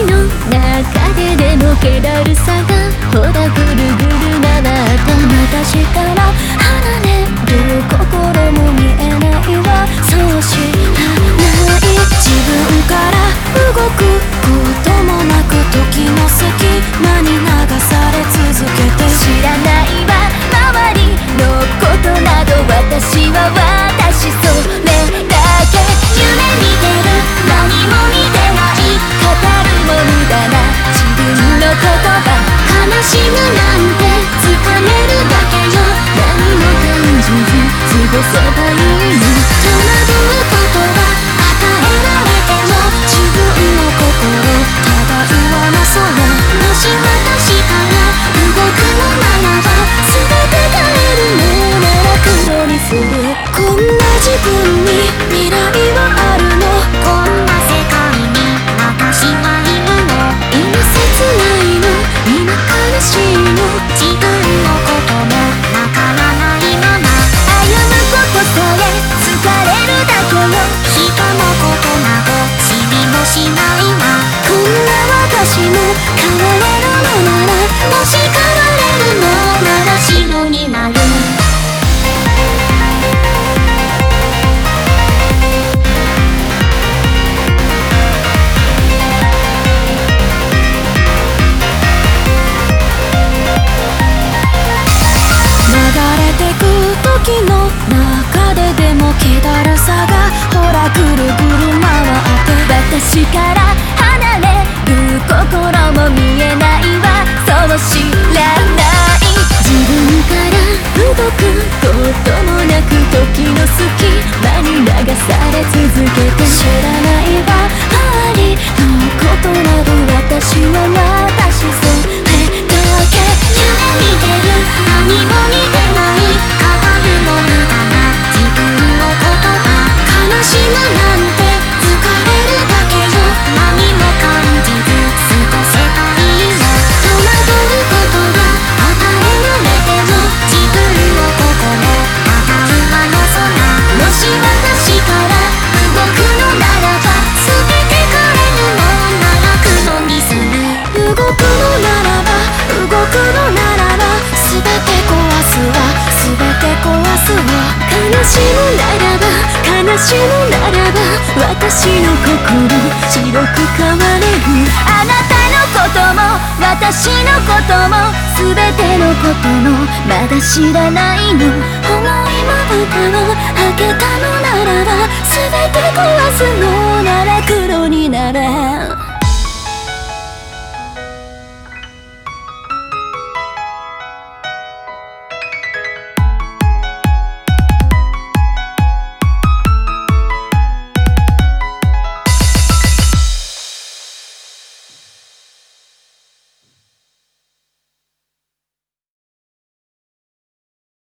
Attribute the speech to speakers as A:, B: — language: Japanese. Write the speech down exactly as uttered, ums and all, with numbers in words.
A: の中ででも気だるさがほらぐるぐる回って私から離れる心も見えないわ。そう知らない自分から動くこともなく時の隙間に流され続けて知らないわ周りのことなど私は私それだけ夢見てる何も見てない語るも無駄な自分の言葉悲しむなんて疲れるだけよ何も感じず過ごせばいいの戸惑うことが与えられても自分の心ただ上の空もし私から動くのならば全て変えるのなら黒にするこんな自分に未来はあるのこんな世界に私はいるの今切ないの今悲しいの自分のこともわからないまま歩むことさえ疲れるだけよ人のことなど知りもしないわこんな私も変われるのならもし変われるのなら白になる時の中ででも気だるさがほらぐるぐる回って私から離れる心も見えないわそう知らない自分から動くこともなく時の隙間に流され続けて知らないわ周りのことなど私は私それだけ夢見てる何も見てない悲しむなんて疲れるだけよ何も感じず過ごせばいいの戸惑うことが与えられても自分の心ただ上の空もし私から動くのならば全て変えるのなら黒にする動くのならば動くのならば全て壊すわ全て壊すわ悲しむならば悲しむならば私の心白く変われるあなたのことも私のことも全てのこともまだ知らないの思いまぶたを開けたのならば